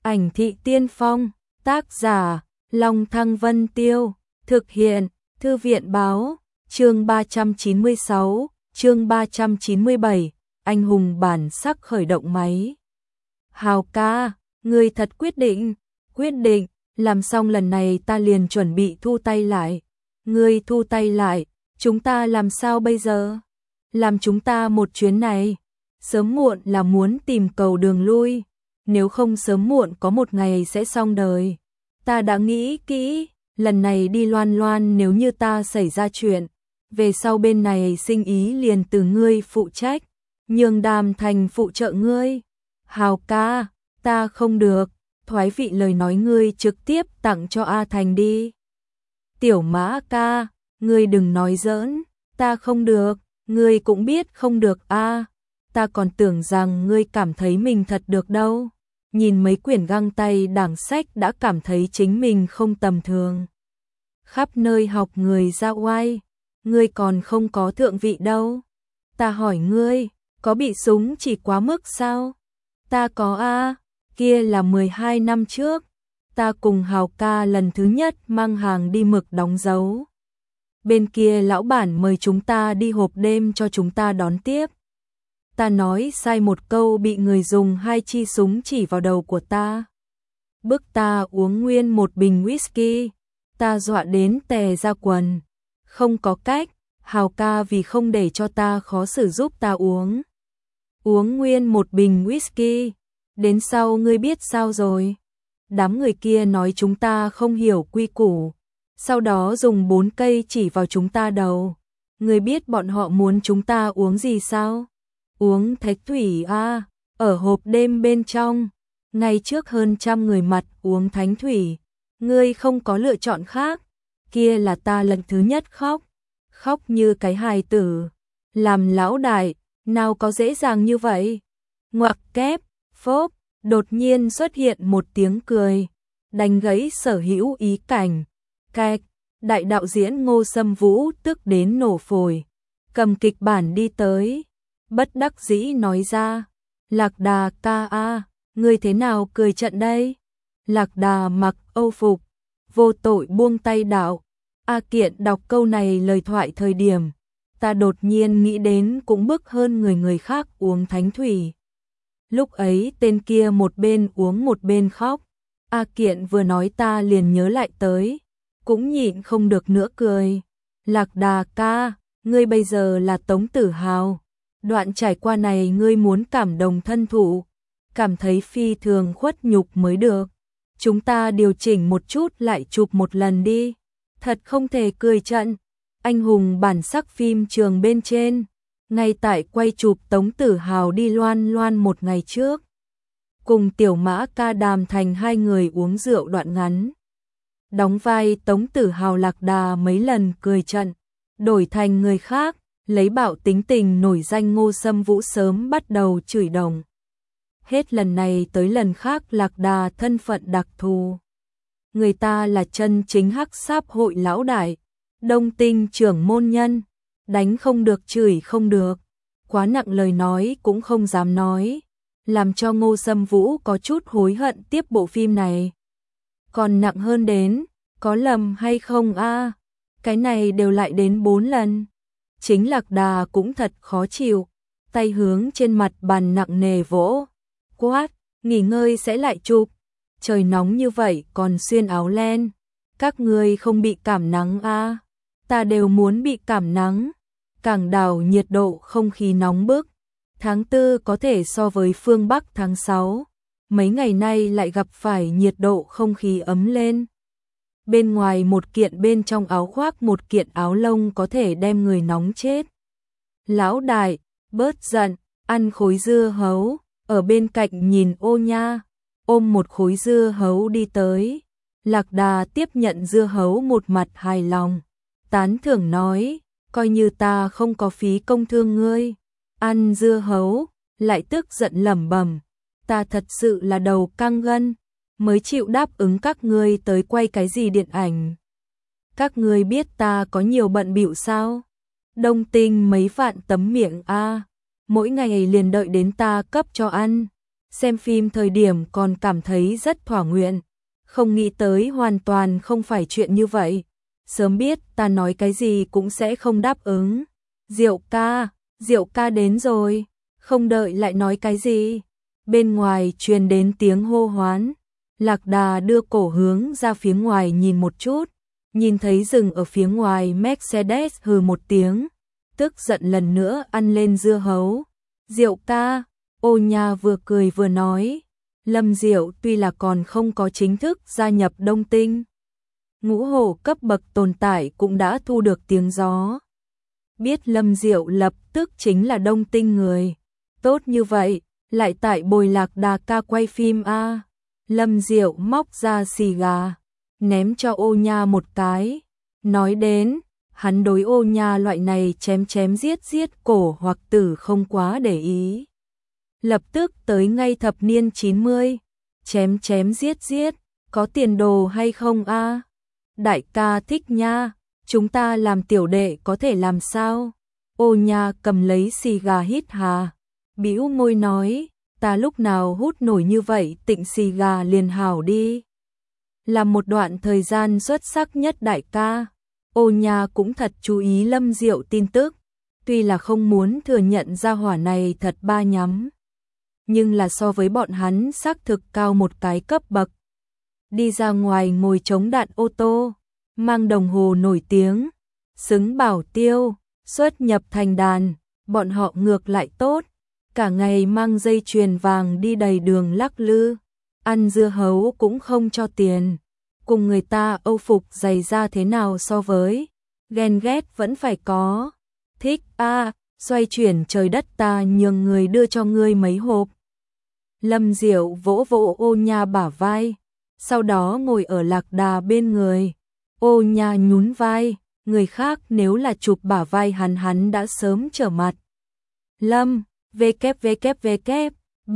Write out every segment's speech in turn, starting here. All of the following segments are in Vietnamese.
Ảnh thị tiên phong, tác giả, Long Thăng Vân Tiêu, thực hiện, Thư viện báo, chương 396, chương 397, anh hùng bản sắc khởi động máy. Hào ca, ngươi thật quyết định, làm xong lần này ta liền chuẩn bị thu tay lại. Ngươi thu tay lại, chúng ta làm sao bây giờ? Làm chúng ta một chuyến này, sớm muộn là muốn tìm cầu đường lui, nếu không sớm muộn có một ngày sẽ xong đời. Ta đã nghĩ kỹ, lần này đi loan loan nếu như ta xảy ra chuyện, về sau bên này sinh ý liền từ ngươi phụ trách, nhường Đàm Thành phụ trợ ngươi. Hào ca, ta không được, thoái vị lời nói ngươi trực tiếp tặng cho A Thành đi. Tiểu Mã ca, ngươi đừng nói giỡn, ta không được, ngươi cũng biết không được a. Ta còn tưởng rằng ngươi cảm thấy mình thật được đâu. Nhìn mấy quyển găng tay đảng sách đã cảm thấy chính mình không tầm thường. Khắp nơi học người ra oai, ngươi còn không có thượng vị đâu. Ta hỏi ngươi, có bị súng chỉ quá mức sao? Ta có a, kia là 12 năm trước. Ta cùng Hào ca lần thứ nhất mang hàng đi mực đóng dấu. Bên kia lão bản mời chúng ta đi hộp đêm cho chúng ta đón tiếp. Ta nói sai một câu bị người dùng 2 chi súng chỉ vào đầu của ta. Bức ta uống nguyên một bình whisky. Ta dọa đến tè ra quần. Không có cách, Hào ca vì không để cho ta khó xử giúp ta uống. Uống nguyên một bình whisky. Đến sau ngươi biết sao rồi? Đám người kia nói chúng ta không hiểu quy củ. Sau đó dùng 4 cây chỉ vào chúng ta đầu. Ngươi biết bọn họ muốn chúng ta uống gì sao? Uống thạch thủy a, ở hộp đêm bên trong. Ngay trước hơn 100 người mặt uống thánh thủy. Ngươi không có lựa chọn khác. Kia là ta lần thứ nhất khóc. Khóc như cái hài tử. Làm lão đại, nào có dễ dàng như vậy. Ngoặc kép, phốp, đột nhiên xuất hiện một tiếng cười. Đánh gãy sở hữu ý cảnh. Cạch, đại đạo diễn Ngô Sâm Vũ tức đến nổ phổi. Cầm kịch bản đi tới. Bất đắc dĩ nói ra. Lạc Đà ca a, ngươi thế nào cười trận đây? Lạc Đà mặc âu phục. Vô tội buông tay đạo. A Kiện đọc câu này lời thoại thời điểm. Ta đột nhiên nghĩ đến cũng bức hơn người khác uống thánh thủy. Lúc ấy tên kia một bên uống một bên khóc. A Kiện vừa nói ta liền nhớ lại tới. Cũng nhịn không được nữa cười. Lạc Đà ca, ngươi bây giờ là Tống Tử Hào. Đoạn trải qua này ngươi muốn cảm đồng thân thụ. Cảm thấy phi thường khuất nhục mới được. Chúng ta điều chỉnh một chút lại chụp một lần đi. Thật không thể cười trận. Anh hùng bản sắc phim trường bên trên. Ngay tại quay chụp Tống Tử Hào đi loan loan một ngày trước. Cùng Tiểu Mã ca Đàm Thành 2 người uống rượu đoạn ngắn. Đóng vai Tống Tử Hào Lạc Đà mấy lần cười trận. Đổi thành người khác, lấy bạo tính tình nổi danh Ngô Sâm Vũ sớm bắt đầu chửi đồng. Hết lần này tới lần khác Lạc Đà thân phận đặc thù. Người ta là chân chính hắc sáp hội lão đại. Đông Tinh trưởng môn nhân. Đánh không được chửi không được. Quá nặng lời nói cũng không dám nói. Làm cho Ngô Sâm Vũ có chút hối hận tiếp bộ phim này. Còn nặng hơn đến, có lầm hay không a? Cái này đều lại đến 4 lần. Chính Lạc Đà cũng thật khó chịu. Tay hướng trên mặt bàn nặng nề vỗ. Quát, nghỉ ngơi sẽ lại chụp. Trời nóng như vậy còn xuyên áo len. Các ngươi không bị cảm nắng a? Ta đều muốn bị cảm nắng. Cảng đảo nhiệt độ không khí nóng bức. Tháng 4 có thể so với phương Bắc tháng 6. Mấy ngày nay lại gặp phải nhiệt độ không khí ấm lên. Bên ngoài một kiện bên trong áo khoác một kiện áo lông có thể đem người nóng chết. Lão đại, bớt giận, ăn khối dưa hấu, ở bên cạnh nhìn Ô Nha, ôm một khối dưa hấu đi tới. Lạc Đà tiếp nhận dưa hấu một mặt hài lòng. Tán thưởng nói, coi như ta không có phí công thương ngươi. Ăn dưa hấu, lại tức giận lẩm bẩm. Ta thật sự là đầu căng gân, mới chịu đáp ứng các ngươi tới quay cái gì điện ảnh. Các ngươi biết ta có nhiều bận bịu sao? Đông Tinh mấy vạn tấm miệng a, mỗi ngày liền đợi đến ta cấp cho ăn. xem phim thời điểm còn cảm thấy rất thỏa nguyện, không nghĩ tới hoàn toàn không phải chuyện như vậy. Sớm biết ta nói cái gì cũng sẽ không đáp ứng. Diệu ca đến rồi, không đợi lại nói cái gì. Bên ngoài truyền đến tiếng hô hoán, Lạc Đà đưa cổ hướng ra phía ngoài nhìn một chút, nhìn thấy dừng ở phía ngoài Mercedes hừ một tiếng, tức giận lần nữa ăn lên dưa hấu. Diệu ca, Ô Nha vừa cười vừa nói, Lâm Diệu tuy là còn không có chính thức gia nhập Đông Tinh, ngũ hổ cấp bậc tồn tại cũng đã thu được tiếng gió. Biết Lâm Diệu lập tức chính là Đông Tinh người, tốt như vậy, lại tại bồi Lạc Đà ca quay phim a. Lâm Diệu móc ra xì gà, ném cho Ô Nha một cái, nói đến, hắn đối Ô Nha loại này chém giết cổ hoặc tử không quá để ý. Lập tức tới ngay thập niên 90, chém giết, có tiền đồ hay không a? Đại ca thích nha, chúng ta làm tiểu đệ có thể làm sao? Ô Nha cầm lấy xì gà hít hà, bĩu môi nói, ta lúc nào hút nổi như vậy, tịnh xì gà liền hảo đi. Là một đoạn thời gian xuất sắc nhất đại ca. Ô Nha cũng thật chú ý Lâm Diệu tin tức, tuy là không muốn thừa nhận ra hỏa này thật ba nhắm, nhưng là so với bọn hắn xác thực cao một cái cấp bậc. Đi ra ngoài ngồi chống đạn ô tô, mang đồng hồ nổi tiếng, xứng bảo tiêu, xuất nhập thành đàn, bọn họ ngược lại tốt, cả ngày mang dây chuyền vàng đi đầy đường lắc lư, ăn dưa hấu cũng không cho tiền. Cùng người ta âu phục giày da thế nào so với, ghen ghét vẫn phải có. Thích a, xoay chuyển trời đất ta nhường người đưa cho ngươi mấy hộp. Lâm Diệu vỗ vỗ Ô Nha bả vai, sau đó ngồi ở Lạc Đà bên người. Ô Nha nhún vai, người khác nếu là chụp bả vai hắn đã sớm trở mặt. Lâm, www,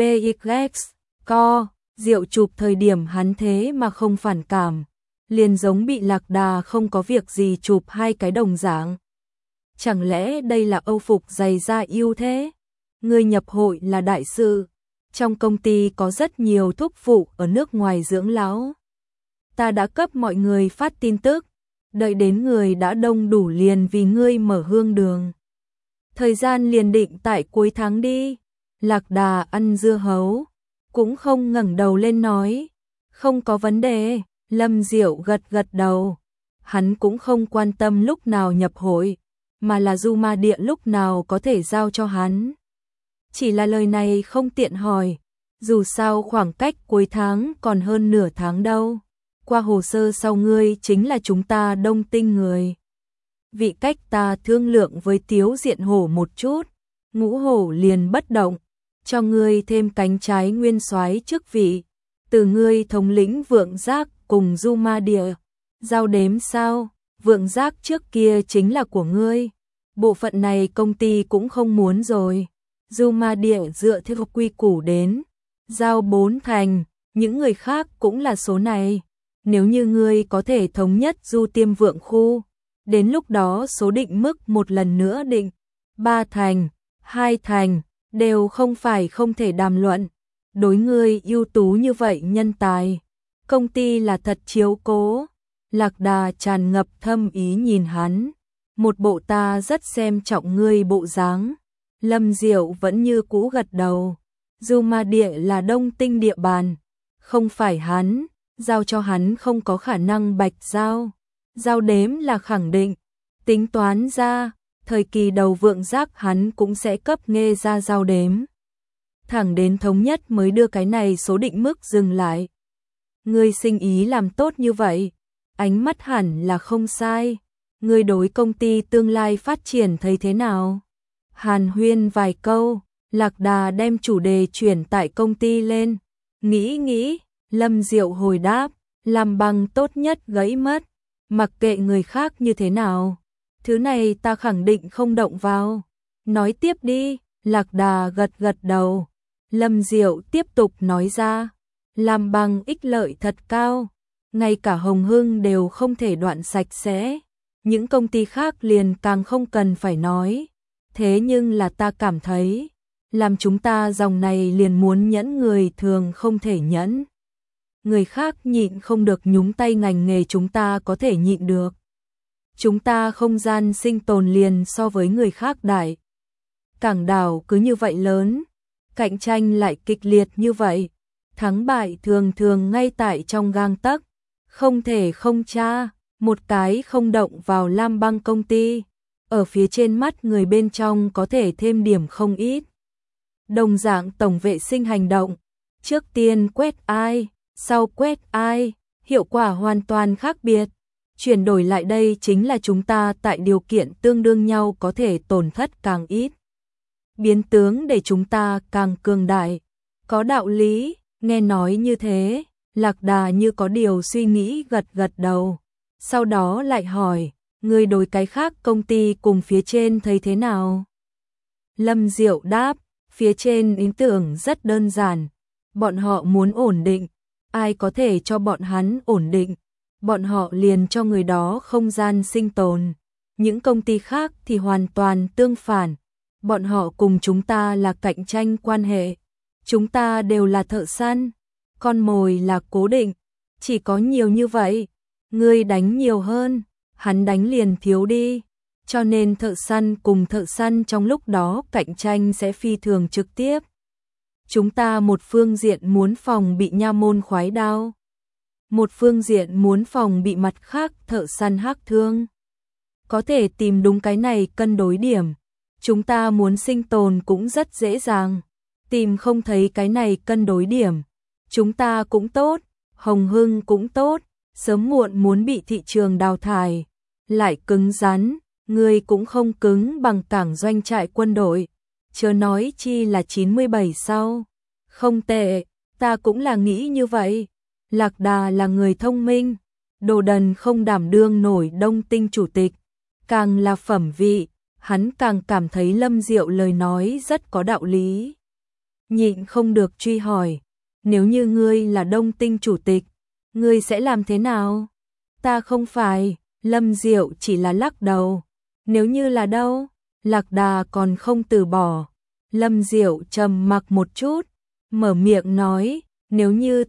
bx, co. Diệu chụp thời điểm hắn thế mà không phản cảm, liền giống bị Lạc Đà không có việc gì chụp hai cái đồng dạng. Chẳng lẽ đây là âu phục giày da yêu thế? Người nhập hội là đại sự, trong công ty có rất nhiều thúc phụ ở nước ngoài dưỡng lão. Ta đã cấp mọi người phát tin tức, đợi đến người đã đông đủ liền vì ngươi mở hương đường. Thời gian liền định tại cuối tháng đi. Lạc Đà ăn dưa hấu, cũng không ngẩng đầu lên nói, không có vấn đề. Lâm Diệu gật đầu, hắn cũng không quan tâm lúc nào nhập hội, mà là Du Ma Địa lúc nào có thể giao cho hắn. Chỉ là lời này không tiện hỏi, dù sao khoảng cách cuối tháng còn hơn nửa tháng đâu. Qua hồ sơ sau ngươi chính là chúng ta Đông Tinh người. Vị cách ta thương lượng với Tiếu Diện Hổ một chút, Ngũ Hổ liền bất động, cho ngươi thêm cánh trái nguyên soái chức vị, từ ngươi thống lĩnh Vượng Giác cùng Du Ma Địa. Giao đếm sao? Vượng Giác trước kia chính là của ngươi. Bộ phận này công ty cũng không muốn rồi. Du Ma Địa dựa theo quy củ đến, giao 4 thành, những người khác cũng là số này. Nếu như ngươi có thể thống nhất Du Tiêm Vượng khu, đến lúc đó số định mức một lần nữa định, 3 thành, 2 thành, đều không phải không thể đàm luận. Đối ngươi ưu tú như vậy nhân tài, công ty là thật chiếu cố. Lạc Đà tràn ngập thâm ý nhìn hắn, một bộ ta rất xem trọng ngươi bộ dáng. Lâm Diệu vẫn như cũ gật đầu. Du Ma Địa là Đông Tinh địa bàn, không phải hắn, giao cho hắn không có khả năng bạch giao. Giao đếm là khẳng định, tính toán ra, thời kỳ đầu Vượng Giác hắn cũng sẽ cấp nghe ra giao đếm. Thẳng đến thống nhất mới đưa cái này số định mức dừng lại. Ngươi sinh ý làm tốt như vậy, ánh mắt hẳn là không sai. Ngươi đối công ty tương lai phát triển thấy thế nào? Hàn huyên vài câu, Lạc Đà đem chủ đề chuyển tại công ty lên. Nghĩ, Lâm Diệu hồi đáp, làm bằng tốt nhất gãy mất, mặc kệ người khác như thế nào. Thứ này ta khẳng định không động vào. Nói tiếp đi. Lạc Đà gật đầu. Lâm Diệu tiếp tục nói ra, làm bằng ích lợi thật cao, ngay cả Hồng Hưng đều không thể đoạn sạch sẽ, những công ty khác liền càng không cần phải nói. Thế nhưng là ta cảm thấy, làm chúng ta dòng này liền muốn nhẫn người thường không thể nhẫn. Người khác nhịn không được nhúng tay ngành nghề chúng ta có thể nhịn được. Chúng ta không gian sinh tồn liền so với người khác đại. Cảng đảo cứ như vậy lớn, cạnh tranh lại kịch liệt như vậy, thắng bại thường thường ngay tại trong gang tấc, không thể không tra, một cái không động vào Lam Băng công ty, ở phía trên mắt người bên trong có thể thêm điểm không ít. Đồng dạng tổng vệ sinh hành động, trước tiên quét ai, sau quét ai, hiệu quả hoàn toàn khác biệt. Chuyển đổi lại đây chính là chúng ta tại điều kiện tương đương nhau có thể tổn thất càng ít. Biến tướng để chúng ta càng cường đại. Có đạo lý, nghe nói như thế, Lạc Đà như có điều suy nghĩ gật gật đầu. Sau đó lại hỏi, người đối cái khác công ty cùng phía trên thấy thế nào? Lâm Diệu đáp, phía trên ý tưởng rất đơn giản. Bọn họ muốn ổn định, ai có thể cho bọn hắn ổn định, bọn họ liền cho người đó không gian sinh tồn. Những công ty khác thì hoàn toàn tương phản. Bọn họ cùng chúng ta là cạnh tranh quan hệ. Chúng ta đều là thợ săn, con mồi là cố định, chỉ có nhiều như vậy. Ngươi đánh nhiều hơn, hắn đánh liền thiếu đi. Cho nên thợ săn cùng thợ săn trong lúc đó cạnh tranh sẽ phi thường trực tiếp. Chúng ta một phương diện muốn phòng bị nha môn khoái đao, một phương diện muốn phòng bị mặt khác thợ săn hắc thương. Có thể tìm đúng cái này cân đối điểm. Chúng ta muốn sinh tồn cũng rất dễ dàng. Tìm không thấy cái này cân đối điểm. Chúng ta cũng tốt, Hồng Hưng cũng tốt, sớm muộn muốn bị thị trường đào thải. Lại cứng rắn, người cũng không cứng bằng cảng doanh trại quân đội. Chớ nói chi là 97 sau. Không tệ, ta cũng là nghĩ như vậy. Lạc Đà là người thông minh, đồ đần không đảm đương nổi Đông Tinh chủ tịch. Càng là phẩm vị, hắn càng cảm thấy Lâm Diệu lời nói rất có đạo lý. Nhịn không được truy hỏi, nếu như ngươi là Đông Tinh chủ tịch, ngươi sẽ làm thế nào? Ta không phải, Lâm Diệu chỉ là lắc đầu. Nếu như là đâu? Lạc Đà còn không từ bỏ. Lâm Diệu trầm mặc một chút, mở miệng nói, nếu như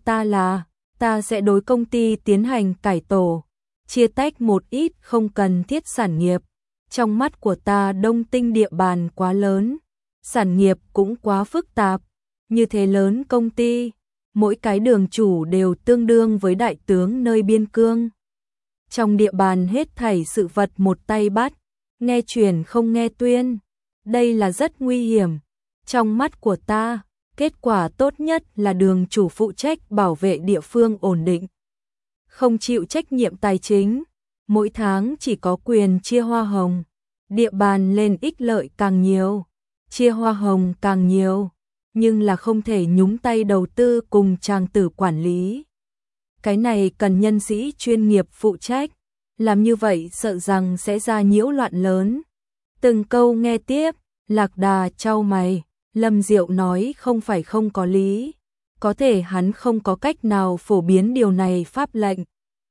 ta sẽ đối công ty tiến hành cải tổ, chia tách một ít không cần thiết sản nghiệp. Trong mắt của ta Đông Tinh địa bàn quá lớn, sản nghiệp cũng quá phức tạp. Như thế lớn công ty, mỗi cái đường chủ đều tương đương với đại tướng nơi biên cương. Trong địa bàn hết thảy sự vật một tay bắt, nghe truyền không nghe tuyên. Đây là rất nguy hiểm. Trong mắt của ta, kết quả tốt nhất là đường chủ phụ trách bảo vệ địa phương ổn định, không chịu trách nhiệm tài chính, mỗi tháng chỉ có quyền chia hoa hồng, địa bàn lên ích lợi càng nhiều, chia hoa hồng càng nhiều, nhưng là không thể nhúng tay đầu tư cùng chàng tử quản lý. Cái này cần nhân sĩ chuyên nghiệp phụ trách, làm như vậy sợ rằng sẽ ra nhiễu loạn lớn. Từng câu nghe tiếp, Lạc Đà chau mày. Lâm Diệu nói không phải không có lý, có thể hắn không có cách nào phổ biến điều này pháp lệnh.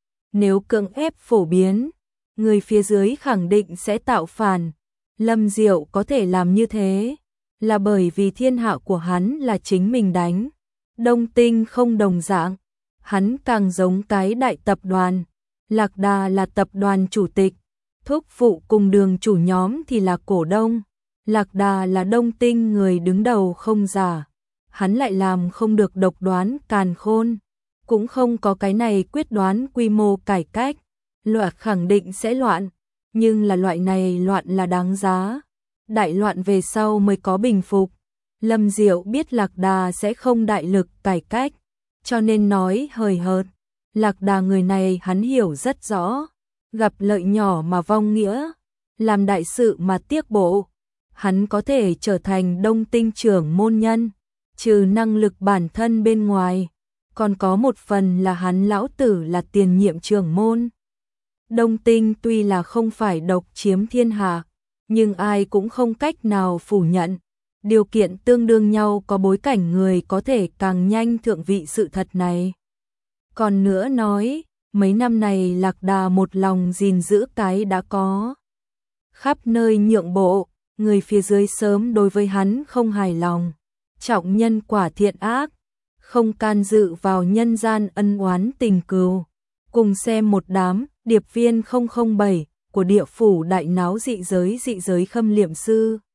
Nếu cưỡng ép phổ biến, người phía dưới khẳng định sẽ tạo phản. Lâm Diệu có thể làm như thế, là bởi vì thiên hạ của hắn là chính mình đánh. Đông Tinh không đồng dạng, hắn càng giống cái đại tập đoàn. Lạc Đà là tập đoàn chủ tịch, thúc phụ cùng đường chủ nhóm thì là cổ đông. Lạc Đà là Đông Tinh người đứng đầu không giả, hắn lại làm không được độc đoán càn khôn, cũng không có cái này quyết đoán quy mô cải cách. Loạn khẳng định sẽ loạn, nhưng là loại này loạn là đáng giá. Đại loạn về sau mới có bình phục. Lâm Diệu biết Lạc Đà sẽ không đại lực cải cách, cho nên nói hời hợt. Lạc Đà người này hắn hiểu rất rõ, gặp lợi nhỏ mà vong nghĩa, làm đại sự mà tiếc bộ. Hắn có thể trở thành Đông Tinh trưởng môn nhân, trừ năng lực bản thân bên ngoài, còn có một phần là hắn lão tử là tiền nhiệm trưởng môn. Đông Tinh tuy là không phải độc chiếm thiên hạ, nhưng ai cũng không cách nào phủ nhận. Điều kiện tương đương nhau có bối cảnh người có thể càng nhanh thượng vị sự thật này. Còn nữa nói, mấy năm này Lạc Đà một lòng gìn giữ cái đã có. Khắp nơi nhượng bộ, người phía dưới sớm đối với hắn không hài lòng, trọng nhân quả thiện ác, không can dự vào nhân gian ân oán tình cừu. Cùng xem một đám điệp viên 007 của địa phủ đại náo dị giới Khâm Liệm Sư.